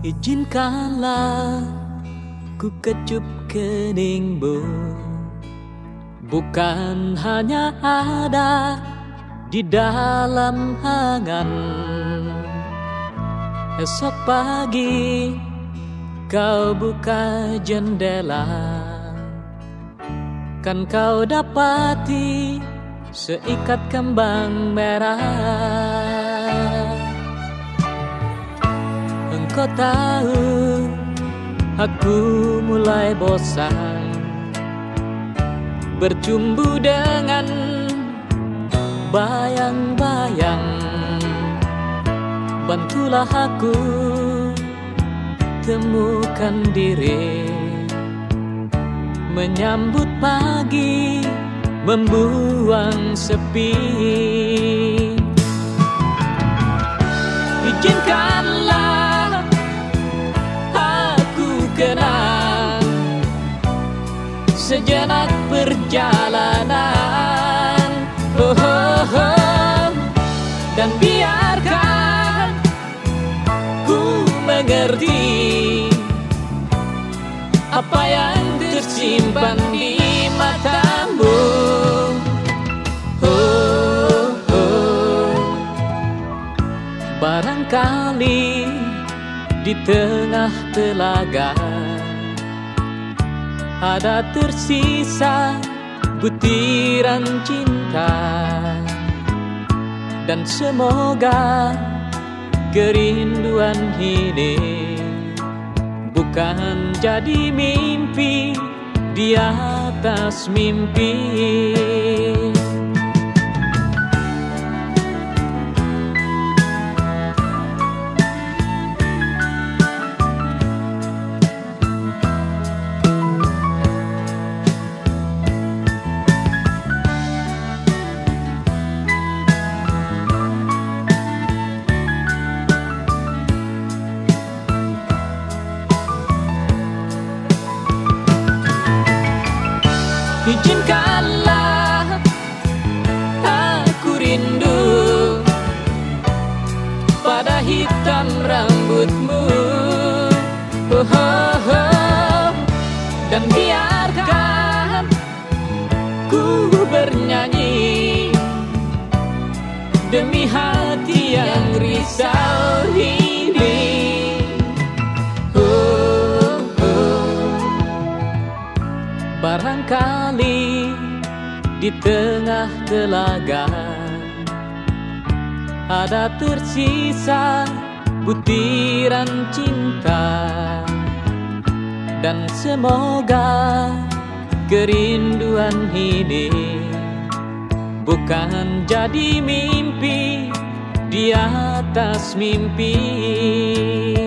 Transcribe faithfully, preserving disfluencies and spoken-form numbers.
Izinkanlah ku kecup keningmu, bukan hanya ada di dalam angan. Esok pagi kau buka jendela, kan kau dapati seikat kembang merah. Engkau tahu aku mulai bosan bercumbu dengan bayang-bayang. Bantulah aku temukan diri, menyambut pagi, membuang sepi. Izinkanlah aku kenang sejenak perjalanan, oh, oh, oh. Dan biarkan ku mengerti apa yang tersimpan di matamu. Oh, oh. Barangkali di tengah telaga ada tersisa butiran cinta, dan semoga kerinduan ini bukan jadi mimpi di atas mimpi. Izinkanlah aku rindu pada hitam rambutmu, oh, oh, oh. Dan biarkan ku bernyanyi demi hati yang risau ini. Barangkali di tengah telaga ada tersisa butiran cinta, dan semoga kerinduan ini bukan jadi mimpi di atas mimpi.